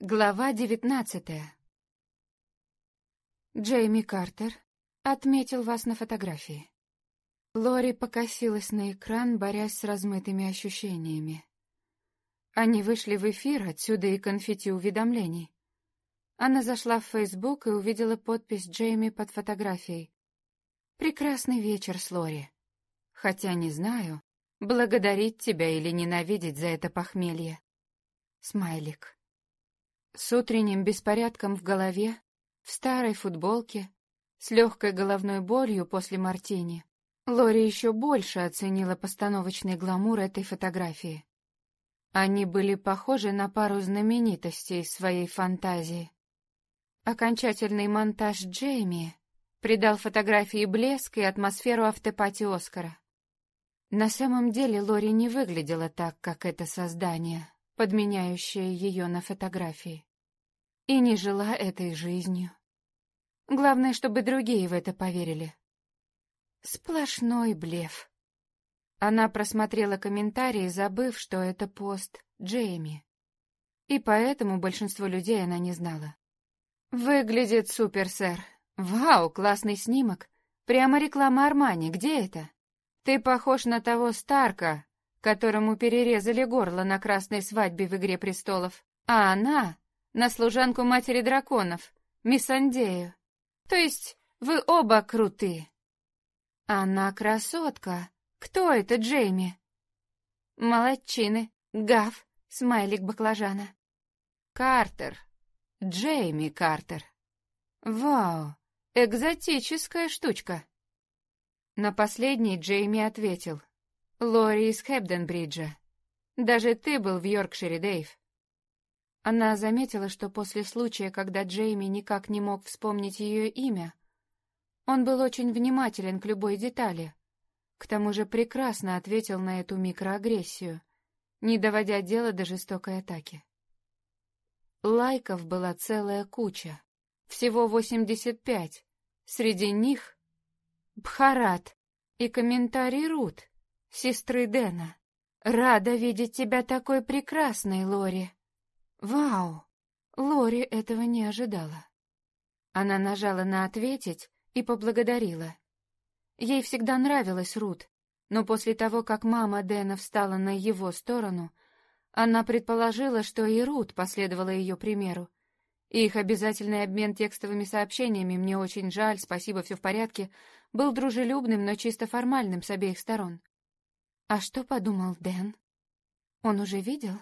Глава 19. Джейми Картер отметил вас на фотографии. Лори покосилась на экран, борясь с размытыми ощущениями. Они вышли в эфир, отсюда и конфетти уведомлений. Она зашла в Facebook и увидела подпись Джейми под фотографией. «Прекрасный вечер с Лори. Хотя не знаю, благодарить тебя или ненавидеть за это похмелье». Смайлик. С утренним беспорядком в голове, в старой футболке, с легкой головной болью после мартини, Лори еще больше оценила постановочный гламур этой фотографии. Они были похожи на пару знаменитостей своей фантазии. Окончательный монтаж Джейми придал фотографии блеск и атмосферу автопати Оскара. На самом деле Лори не выглядела так, как это создание, подменяющее ее на фотографии. И не жила этой жизнью. Главное, чтобы другие в это поверили. Сплошной блеф. Она просмотрела комментарии, забыв, что это пост Джейми. И поэтому большинство людей она не знала. «Выглядит супер, сэр. Вау, классный снимок. Прямо реклама Армани. Где это? Ты похож на того Старка, которому перерезали горло на красной свадьбе в «Игре престолов». А она на служанку матери драконов, Миссандею. То есть вы оба круты. Она красотка. Кто это, Джейми? Молодчины. Гав, смайлик баклажана. Картер. Джейми Картер. Вау, экзотическая штучка. На последний Джейми ответил. Лори из Хэбденбриджа. Даже ты был в Йоркшире, Дэйв. Она заметила, что после случая, когда Джейми никак не мог вспомнить ее имя, он был очень внимателен к любой детали. К тому же прекрасно ответил на эту микроагрессию, не доводя дело до жестокой атаки. Лайков была целая куча, всего 85. Среди них Бхарат и комментарий Рут, сестры Дэна. «Рада видеть тебя такой прекрасной, Лори». Вау! Лори этого не ожидала. Она нажала на «Ответить» и поблагодарила. Ей всегда нравилась Рут, но после того, как мама Дэна встала на его сторону, она предположила, что и Рут последовала ее примеру. Их обязательный обмен текстовыми сообщениями «Мне очень жаль, спасибо, все в порядке» был дружелюбным, но чисто формальным с обеих сторон. А что подумал Дэн? Он уже видел?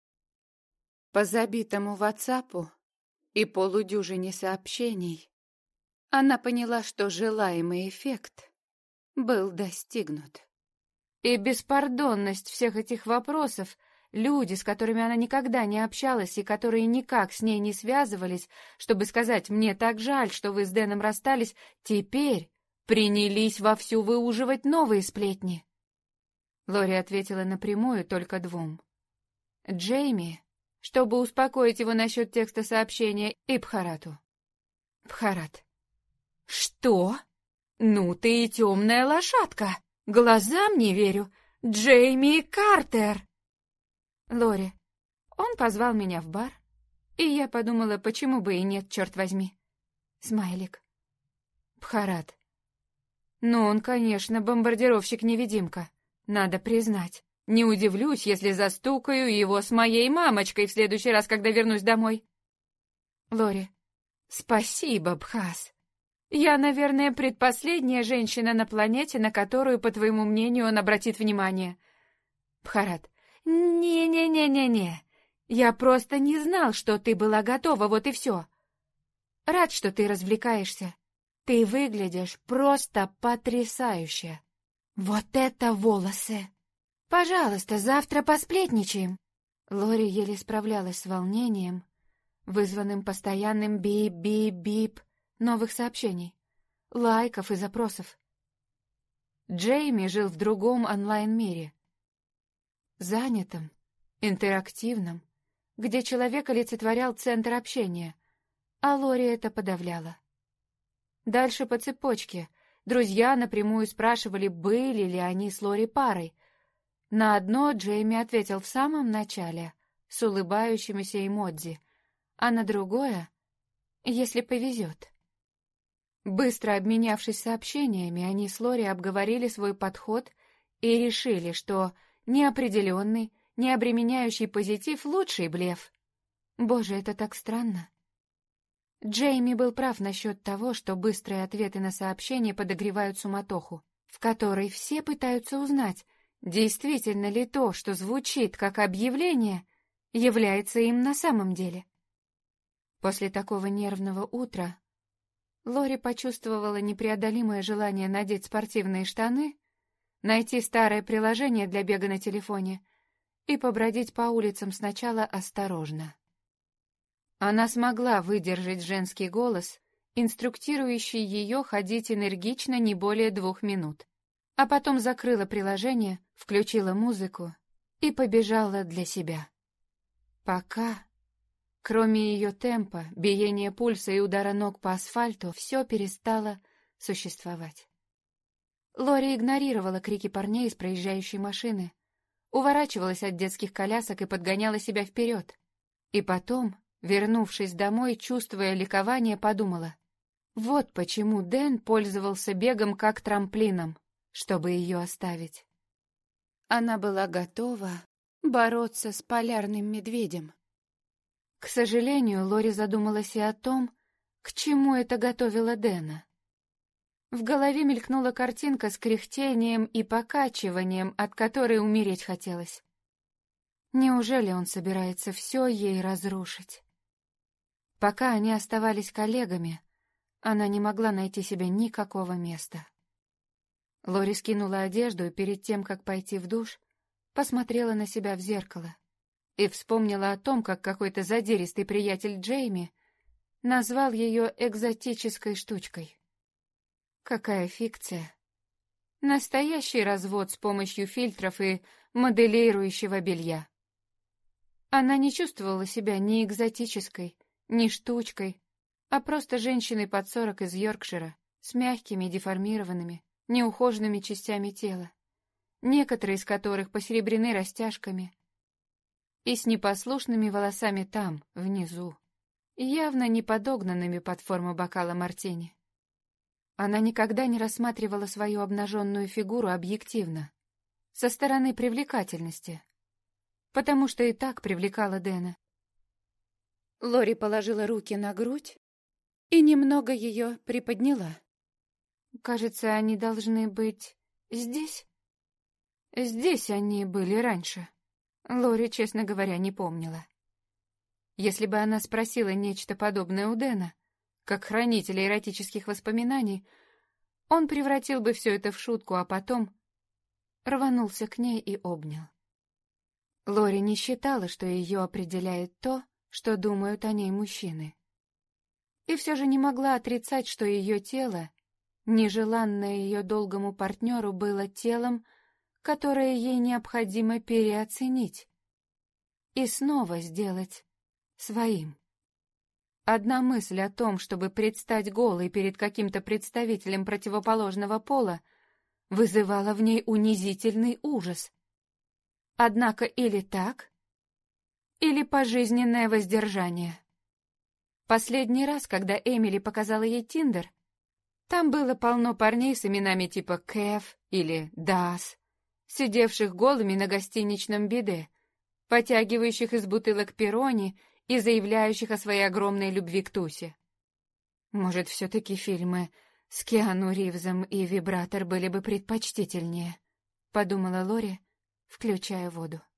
По забитому ватсапу и полудюжине сообщений она поняла, что желаемый эффект был достигнут. И беспардонность всех этих вопросов, люди, с которыми она никогда не общалась и которые никак с ней не связывались, чтобы сказать «мне так жаль, что вы с Дэном расстались», теперь принялись вовсю выуживать новые сплетни. Лори ответила напрямую только двум. Джейми, чтобы успокоить его насчет текста сообщения, и Бхарату. Бхарат. «Что? Ну ты и темная лошадка! Глазам не верю! Джейми Картер!» Лори. Он позвал меня в бар, и я подумала, почему бы и нет, черт возьми. Смайлик. Бхарат. Ну, он, конечно, бомбардировщик-невидимка, надо признать. Не удивлюсь, если застукаю его с моей мамочкой в следующий раз, когда вернусь домой. Лори. Спасибо, Бхас. Я, наверное, предпоследняя женщина на планете, на которую, по твоему мнению, он обратит внимание. Бхарат. Не-не-не-не-не. Я просто не знал, что ты была готова, вот и все. Рад, что ты развлекаешься. Ты выглядишь просто потрясающе. Вот это волосы! Пожалуйста, завтра посплетничаем. Лори еле справлялась с волнением, вызванным постоянным бип-бип-бип новых сообщений, лайков и запросов. Джейми жил в другом онлайн-мире. Занятом, интерактивном, где человек олицетворял центр общения, а Лори это подавляла. Дальше по цепочке друзья напрямую спрашивали, были ли они с Лори парой. На одно Джейми ответил в самом начале, с улыбающимися эмодзи, а на другое, если повезет. Быстро обменявшись сообщениями, они с Лори обговорили свой подход и решили, что неопределенный, не обременяющий позитив — лучший блеф. Боже, это так странно. Джейми был прав насчет того, что быстрые ответы на сообщения подогревают суматоху, в которой все пытаются узнать, действительно ли то, что звучит как объявление, является им на самом деле. После такого нервного утра Лори почувствовала непреодолимое желание надеть спортивные штаны, найти старое приложение для бега на телефоне и побродить по улицам сначала осторожно. Она смогла выдержать женский голос, инструктирующий ее ходить энергично не более 2 минут, а потом закрыла приложение, включила музыку и побежала для себя. Пока, кроме ее темпа, биения пульса и удара ног по асфальту, все перестало существовать. Лори игнорировала крики парней из проезжающей машины, уворачивалась от детских колясок и подгоняла себя вперед. И потом, вернувшись домой, чувствуя ликование, подумала: вот почему Дэн пользовался бегом как трамплином, чтобы ее оставить. Она была готова бороться с полярным медведем. К сожалению, Лори задумалась и о том, к чему это готовило Дэна. В голове мелькнула картинка с кряхтением и покачиванием, от которой умереть хотелось. Неужели он собирается все ей разрушить? Пока они оставались коллегами, она не могла найти себе никакого места. Лори скинула одежду и перед тем, как пойти в душ, посмотрела на себя в зеркало и вспомнила о том, как какой-то задиристый приятель Джейми назвал ее экзотической штучкой. Какая фикция! Настоящий развод с помощью фильтров и моделирующего белья. Она не чувствовала себя ни экзотической, ни штучкой, а просто женщиной под 40 из Йоркшира, с мягкими, деформированными, неухоженными частями тела, некоторые из которых посеребрены растяжками, и с непослушными волосами там, внизу, явно не подогнанными под форму бокала мартини. Она никогда не рассматривала свою обнаженную фигуру объективно, со стороны привлекательности, потому что и так привлекала Дэна. Лори положила руки на грудь и немного ее приподняла. Кажется, они должны быть здесь. Здесь они были раньше. Лори, честно говоря, не помнила. Если бы она спросила нечто подобное у Дэна, как хранителя эротических воспоминаний, он превратил бы все это в шутку, а потом рванулся к ней и обнял. Лори не считала, что ее определяет то, что думают о ней мужчины. И все же не могла отрицать, что ее тело, нежеланное ее долгому партнеру, было телом, которое ей необходимо переоценить и снова сделать своим. Одна мысль о том, чтобы предстать голой перед каким-то представителем противоположного пола, вызывала в ней унизительный ужас. Однако или так, или пожизненное воздержание. Последний раз, когда Эмили показала ей Тиндер, там было полно парней с именами типа Кэв или Дас, сидевших голыми на гостиничном биде, потягивающих из бутылок перони и заявляющих о своей огромной любви к тусе. Может, все-таки фильмы с Киану Ривзом и «Вибратор» были бы предпочтительнее, подумала Лори, включая воду.